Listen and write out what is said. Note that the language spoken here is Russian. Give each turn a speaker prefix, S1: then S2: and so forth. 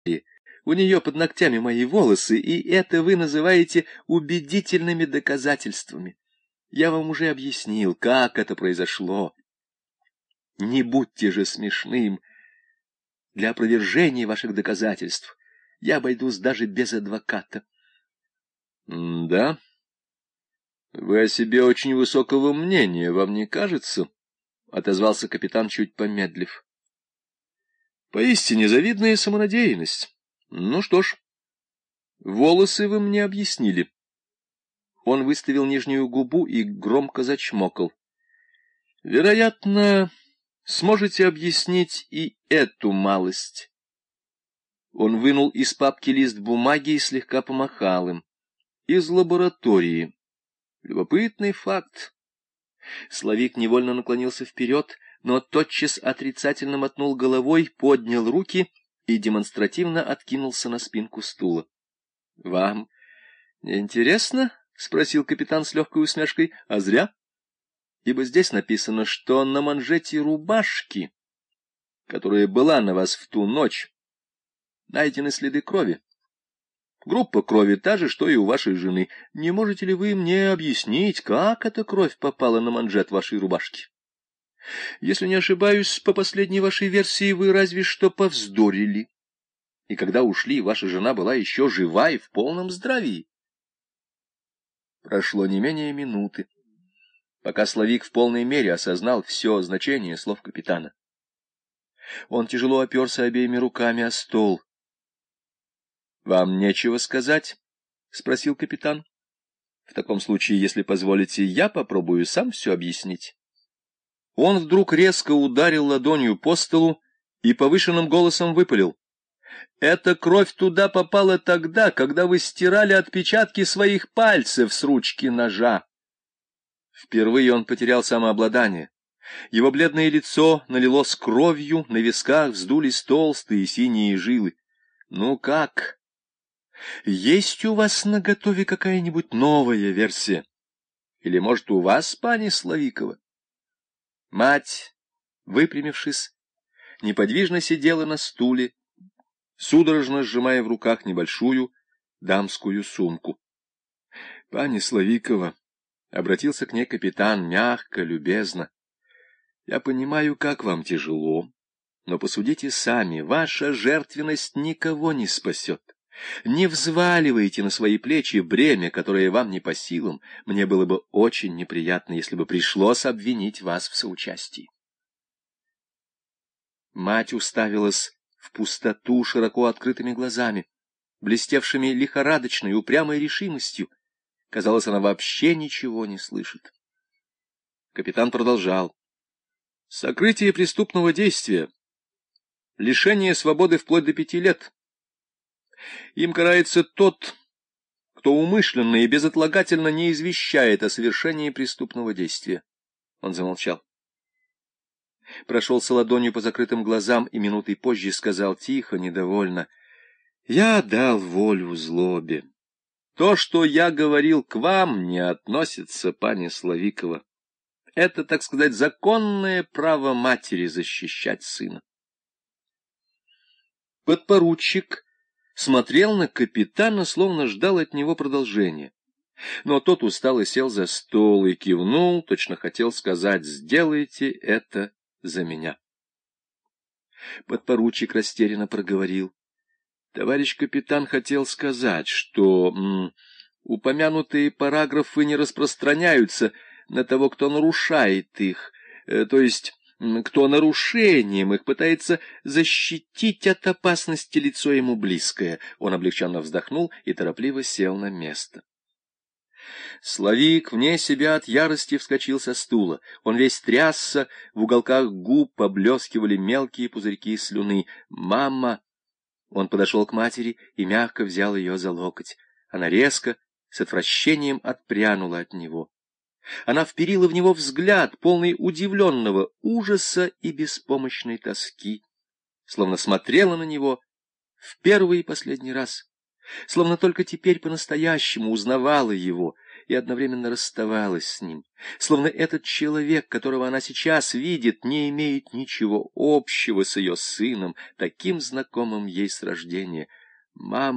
S1: У нее под ногтями мои волосы, и это вы называете убедительными доказательствами. Я вам уже объяснил, как это произошло. Не будьте же смешным. Для опровержения ваших доказательств я обойдусь даже без адвоката. — Да? Вы о себе очень высокого мнения, вам не кажется? — отозвался капитан, чуть помедлив. — Поистине завидная самонадеянность. Ну что ж, волосы вы мне объяснили. Он выставил нижнюю губу и громко зачмокал. — Вероятно, сможете объяснить и эту малость. Он вынул из папки лист бумаги и слегка помахал им. Из лаборатории. Любопытный факт. Славик невольно наклонился вперед, но тотчас отрицательно мотнул головой, поднял руки и демонстративно откинулся на спинку стула. — Вам не интересно? — спросил капитан с легкой усмешкой. — А зря. Ибо здесь написано, что на манжете рубашки, которая была на вас в ту ночь, найдены следы крови. Группа крови та же, что и у вашей жены. Не можете ли вы мне объяснить, как эта кровь попала на манжет вашей рубашки? Если не ошибаюсь, по последней вашей версии вы разве что повздорили. И когда ушли, ваша жена была еще жива и в полном здравии. Прошло не менее минуты, пока Славик в полной мере осознал все значение слов капитана. Он тяжело оперся обеими руками о стол. — Вам нечего сказать? — спросил капитан. — В таком случае, если позволите, я попробую сам все объяснить. Он вдруг резко ударил ладонью по столу и повышенным голосом выпалил. — Эта кровь туда попала тогда, когда вы стирали отпечатки своих пальцев с ручки ножа. Впервые он потерял самообладание. Его бледное лицо налилось кровью, на висках вздулись толстые синие жилы. — Ну как? Есть у вас наготове какая-нибудь новая версия? Или, может, у вас, пани Славикова? Мать, выпрямившись, неподвижно сидела на стуле, судорожно сжимая в руках небольшую дамскую сумку. — Пани Славикова, — обратился к ней капитан мягко, любезно, — я понимаю, как вам тяжело, но посудите сами, ваша жертвенность никого не спасет. Не взваливайте на свои плечи бремя, которое вам не по силам. Мне было бы очень неприятно, если бы пришлось обвинить вас в соучастии. Мать уставилась в пустоту широко открытыми глазами, блестевшими лихорадочной, упрямой решимостью. Казалось, она вообще ничего не слышит. Капитан продолжал. Сокрытие преступного действия, лишение свободы вплоть до 5 лет. Им карается тот, кто умышленно и безотлагательно не извещает о совершении преступного действия. Он замолчал. Прошелся ладонью по закрытым глазам и минутой позже сказал тихо, недовольно: «Я дал волю злобе. То, что я говорил к вам, не относится, пани Славикова. Это, так сказать, законное право матери защищать сына». Подпоручик смотрел на капитана, словно ждал от него продолжения. Но тот устало сел за стол и кивнул, точно хотел сказать: «Сделайте это за меня». Подпоручик растерянно проговорил: «Товарищ капитан хотел сказать, что упомянутые параграфы не распространяются на того, кто нарушает их, то есть кто нарушением их пытается защитить от опасности лицо ему близкое». Он облегченно вздохнул и торопливо сел на место. Славик вне себя от ярости вскочил со стула. Он весь трясся, в уголках губ поблескивали мелкие пузырьки слюны. «Мама!» Он подошел к матери и мягко взял ее за локоть. Она резко, с отвращением отпрянула от него. Она вперила в него взгляд, полный удивленного ужаса и беспомощной тоски, словно смотрела на него в первый и последний раз. словно только теперь по-настоящему узнавала его и одновременно расставалась с ним, словно этот человек, которого она сейчас видит, не имеет ничего общего с ее сыном, таким знакомым ей с рождения. «Мама!»